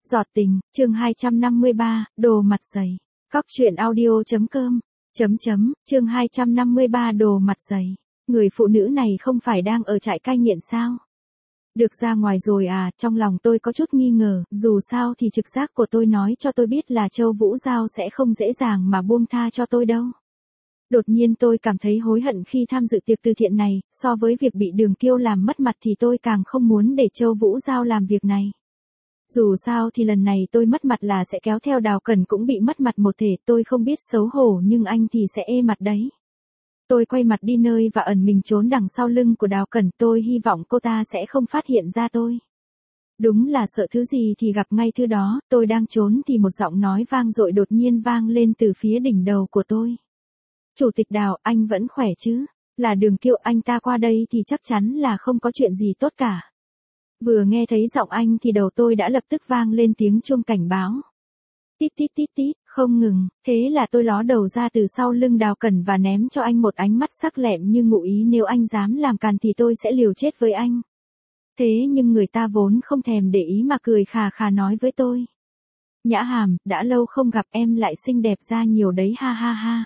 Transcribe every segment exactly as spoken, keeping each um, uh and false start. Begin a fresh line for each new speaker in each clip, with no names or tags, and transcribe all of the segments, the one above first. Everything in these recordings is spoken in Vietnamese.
Giọt tình, chương hai trăm năm mươi ba, đồ mặt dày. Cóc truyện audio chấm com, chấm chấm, chương hai trăm năm mươi ba đồ mặt dày. Người phụ nữ này không phải đang ở trại cai nghiện sao? Được ra ngoài rồi à, trong lòng tôi có chút nghi ngờ, dù sao thì trực giác của tôi nói cho tôi biết là Châu Vũ Giao sẽ không dễ dàng mà buông tha cho tôi đâu. Đột nhiên tôi cảm thấy hối hận khi tham dự tiệc từ thiện này, so với việc bị Đường Kiêu làm mất mặt thì tôi càng không muốn để Châu Vũ Giao làm việc này. Dù sao thì lần này tôi mất mặt là sẽ kéo theo Đào Cẩn cũng bị mất mặt một thể, tôi không biết xấu hổ nhưng anh thì sẽ ê mặt đấy. Tôi quay mặt đi nơi và ẩn mình trốn đằng sau lưng của Đào Cẩn, tôi hy vọng cô ta sẽ không phát hiện ra tôi. Đúng là sợ thứ gì thì gặp ngay thứ đó, tôi đang trốn thì một giọng nói vang dội đột nhiên vang lên từ phía đỉnh đầu của tôi. Chủ tịch Đào, anh vẫn khỏe chứ? Là Đường Kiêu, anh ta qua đây thì chắc chắn là không có chuyện gì tốt cả. Vừa nghe thấy giọng anh thì đầu tôi đã lập tức vang lên tiếng chuông cảnh báo. Tít tít tít tít, không ngừng, thế là tôi ló đầu ra từ sau lưng Đào Cẩn và ném cho anh một ánh mắt sắc lẹm như ngụ ý nếu anh dám làm càn thì tôi sẽ liều chết với anh. Thế nhưng người ta vốn không thèm để ý mà cười khà khà nói với tôi. Nhã Hàm, đã lâu không gặp em lại xinh đẹp ra nhiều đấy ha ha ha.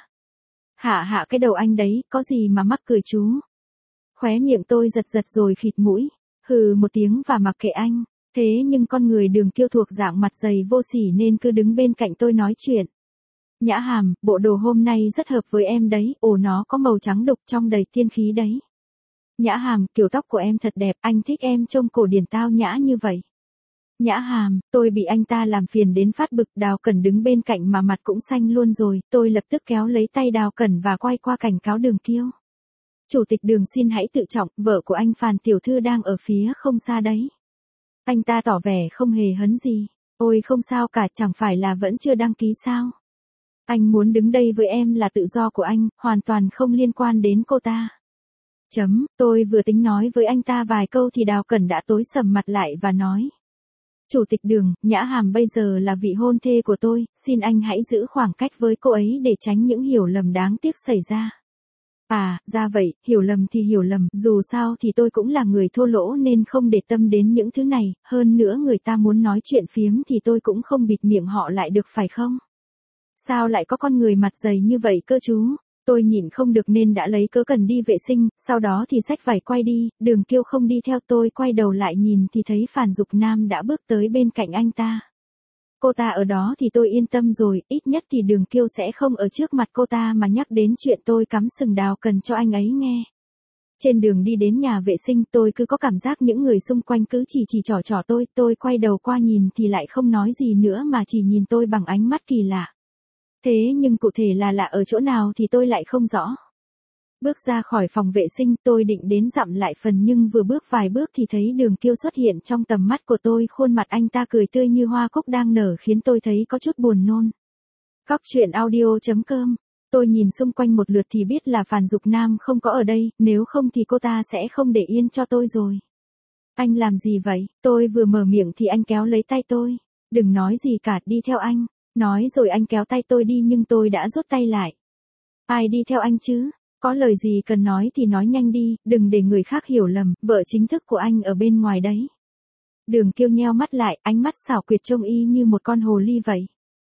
Hạ hạ cái đầu anh đấy, có gì mà mắc cười chú. Khóe miệng tôi giật giật rồi khịt mũi. Hừ một tiếng và mặc kệ anh, thế nhưng con người Đường Kiêu thuộc dạng mặt dày vô sỉ nên cứ đứng bên cạnh tôi nói chuyện. Nhã Hàm, bộ đồ hôm nay rất hợp với em đấy, ồ nó có màu trắng đục trong đầy tiên khí đấy. Nhã Hàm, kiểu tóc của em thật đẹp, anh thích em trông cổ điển tao nhã như vậy. Nhã Hàm, tôi bị anh ta làm phiền đến phát bực. Đào Cẩn đứng bên cạnh mà mặt cũng xanh luôn rồi, tôi lập tức kéo lấy tay Đào Cẩn và quay qua cảnh cáo Đường Kiêu. Chủ tịch Đường xin hãy tự trọng, vợ của anh Phàn tiểu thư đang ở phía không xa đấy. Anh ta tỏ vẻ không hề hấn gì. Ôi không sao cả, chẳng phải là vẫn chưa đăng ký sao? Anh muốn đứng đây với em là tự do của anh, hoàn toàn không liên quan đến cô ta. Chấm, tôi vừa tính nói với anh ta vài câu thì Đào Cẩn đã tối sầm mặt lại và nói. Chủ tịch Đường, Nhã Hàm bây giờ là vị hôn thê của tôi, xin anh hãy giữ khoảng cách với cô ấy để tránh những hiểu lầm đáng tiếc xảy ra. À, ra vậy, hiểu lầm thì hiểu lầm, dù sao thì tôi cũng là người thô lỗ nên không để tâm đến những thứ này, hơn nữa người ta muốn nói chuyện phiếm thì tôi cũng không bịt miệng họ lại được phải không? Sao lại có con người mặt dày như vậy cơ chú? Tôi nhịn không được nên đã lấy cớ cần đi vệ sinh, sau đó thì xách vải quay đi, Đường Kiêu không đi theo tôi quay đầu lại nhìn thì thấy Phàn Dục Nam đã bước tới bên cạnh anh ta. Cô ta ở đó thì tôi yên tâm rồi, ít nhất thì Đường Kiêu sẽ không ở trước mặt cô ta mà nhắc đến chuyện tôi cắm sừng Đào Cần cho anh ấy nghe. Trên đường đi đến nhà vệ sinh tôi cứ có cảm giác những người xung quanh cứ chỉ chỉ trỏ trỏ tôi, tôi quay đầu qua nhìn thì lại không nói gì nữa mà chỉ nhìn tôi bằng ánh mắt kỳ lạ. Thế nhưng cụ thể là lạ ở chỗ nào thì tôi lại không rõ. Bước ra khỏi phòng vệ sinh tôi định đến dặm lại phần nhưng vừa bước vài bước thì thấy Đường Kiêu xuất hiện trong tầm mắt của tôi, khuôn mặt anh ta cười tươi như hoa cúc đang nở khiến tôi thấy có chút buồn nôn. Cóc truyện audio chấm com, tôi nhìn xung quanh một lượt thì biết là Phàn Dục Nam không có ở đây, nếu không thì cô ta sẽ không để yên cho tôi rồi. Anh làm gì vậy? Tôi vừa mở miệng thì anh kéo lấy tay tôi. Đừng nói gì cả, đi theo anh. Nói rồi anh kéo tay tôi đi nhưng tôi đã rút tay lại. Ai đi theo anh chứ? Có lời gì cần nói thì nói nhanh đi, đừng để người khác hiểu lầm, vợ chính thức của anh ở bên ngoài đấy. Đường Kiêu nheo mắt lại, ánh mắt xảo quyệt trông y như một con hồ ly vậy.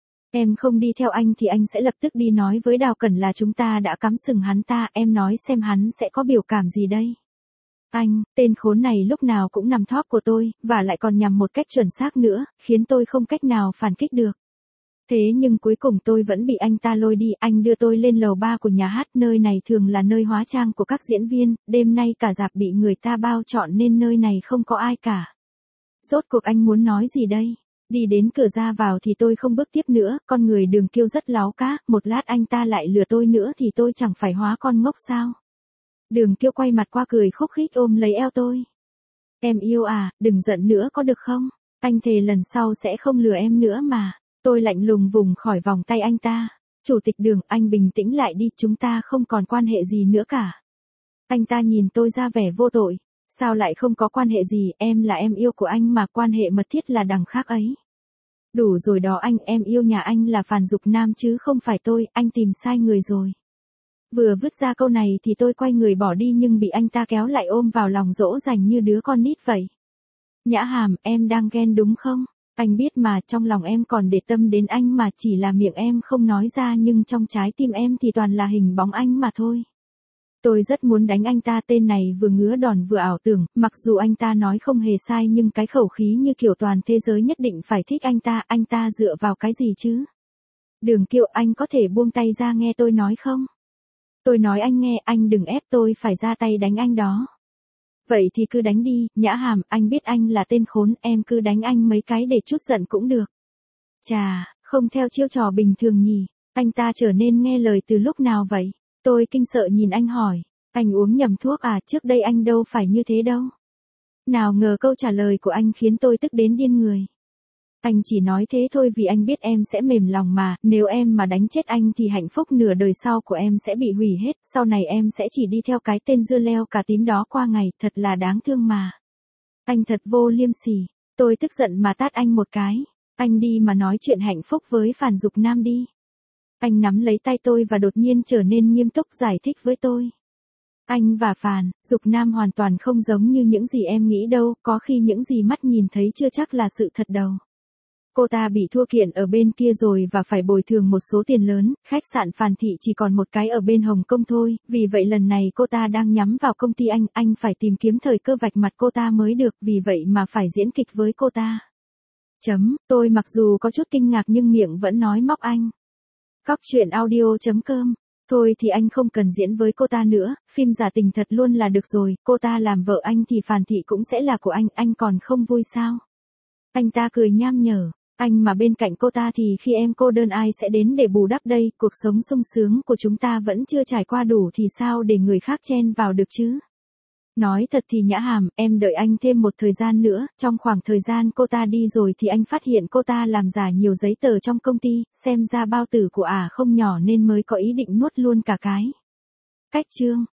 Em không đi theo anh thì anh sẽ lập tức đi nói với Đào Cẩn là chúng ta đã cắm sừng hắn ta, em nói xem hắn sẽ có biểu cảm gì đây. Anh, tên khốn này lúc nào cũng nằm thóp của tôi, và lại còn nhằm một cách chuẩn xác nữa, khiến tôi không cách nào phản kích được. Thế nhưng cuối cùng tôi vẫn bị anh ta lôi đi, anh đưa tôi lên lầu ba của nhà hát, nơi này thường là nơi hóa trang của các diễn viên, đêm nay cả rạp bị người ta bao trọn nên nơi này không có ai cả. Rốt cuộc anh muốn nói gì đây? Đi đến cửa ra vào thì tôi không bước tiếp nữa, con người Đường Kiêu rất láo cá, một lát anh ta lại lừa tôi nữa thì tôi chẳng phải hóa con ngốc sao? Đường Kiêu quay mặt qua cười khúc khích ôm lấy eo tôi. Em yêu à, đừng giận nữa có được không? Anh thề lần sau sẽ không lừa em nữa mà. Tôi lạnh lùng vùng khỏi vòng tay anh ta. Chủ tịch Đường, anh bình tĩnh lại đi, chúng ta không còn quan hệ gì nữa cả. Anh ta nhìn tôi ra vẻ vô tội. Sao lại không có quan hệ gì, em là em yêu của anh mà, quan hệ mật thiết là đằng khác ấy. Đủ rồi đó anh, em yêu nhà anh là Phàn Dục Nam chứ không phải tôi, anh tìm sai người rồi. Vừa vứt ra câu này thì tôi quay người bỏ đi nhưng bị anh ta kéo lại ôm vào lòng dỗ dành như đứa con nít vậy. Nhã Hàm, em đang ghen đúng không? Anh biết mà, trong lòng em còn để tâm đến anh mà, chỉ là miệng em không nói ra nhưng trong trái tim em thì toàn là hình bóng anh mà thôi. Tôi rất muốn đánh anh ta, tên này vừa ngứa đòn vừa ảo tưởng, mặc dù anh ta nói không hề sai nhưng cái khẩu khí như kiểu toàn thế giới nhất định phải thích anh ta, anh ta dựa vào cái gì chứ? Đường Kiệu, anh có thể buông tay ra nghe tôi nói không? Tôi nói anh nghe, anh đừng ép tôi phải ra tay đánh anh đó. Vậy thì cứ đánh đi, Nhã Hàm, anh biết anh là tên khốn, em cứ đánh anh mấy cái để chút giận cũng được. Chà, không theo chiêu trò bình thường nhỉ, anh ta trở nên nghe lời từ lúc nào vậy? Tôi kinh sợ nhìn anh hỏi, anh uống nhầm thuốc à, trước đây anh đâu phải như thế đâu. Nào ngờ câu trả lời của anh khiến tôi tức đến điên người. Anh chỉ nói thế thôi vì anh biết em sẽ mềm lòng mà, nếu em mà đánh chết anh thì hạnh phúc nửa đời sau của em sẽ bị hủy hết, sau này em sẽ chỉ đi theo cái tên dưa leo cà tím đó qua ngày, thật là đáng thương mà. Anh thật vô liêm sỉ, tôi tức giận mà tát anh một cái, anh đi mà nói chuyện hạnh phúc với Phàn Dục Nam đi. Anh nắm lấy tay tôi và đột nhiên trở nên nghiêm túc giải thích với tôi. Anh và Phàn Dục Nam hoàn toàn không giống như những gì em nghĩ đâu, có khi những gì mắt nhìn thấy chưa chắc là sự thật đâu. Cô ta bị thua kiện ở bên kia rồi và phải bồi thường một số tiền lớn, khách sạn Phàn Thị chỉ còn một cái ở bên Hồng Kông thôi, vì vậy lần này cô ta đang nhắm vào công ty anh, anh phải tìm kiếm thời cơ vạch mặt cô ta mới được, vì vậy mà phải diễn kịch với cô ta. Chấm, tôi mặc dù có chút kinh ngạc nhưng miệng vẫn nói móc anh. Cóc truyện audio chấm com. Thôi thì anh không cần diễn với cô ta nữa, phim giả tình thật luôn là được rồi, cô ta làm vợ anh thì Phàn Thị cũng sẽ là của anh, anh còn không vui sao? Anh ta cười nham nhở, anh mà bên cạnh cô ta thì khi em cô đơn ai sẽ đến để bù đắp đây, cuộc sống sung sướng của chúng ta vẫn chưa trải qua đủ thì sao để người khác chen vào được chứ? Nói thật thì Nhã Hàm, em đợi anh thêm một thời gian nữa, trong khoảng thời gian cô ta đi rồi thì anh phát hiện cô ta làm giả nhiều giấy tờ trong công ty, xem ra bao tử của ả không nhỏ nên mới có ý định nuốt luôn cả cái. Cách chương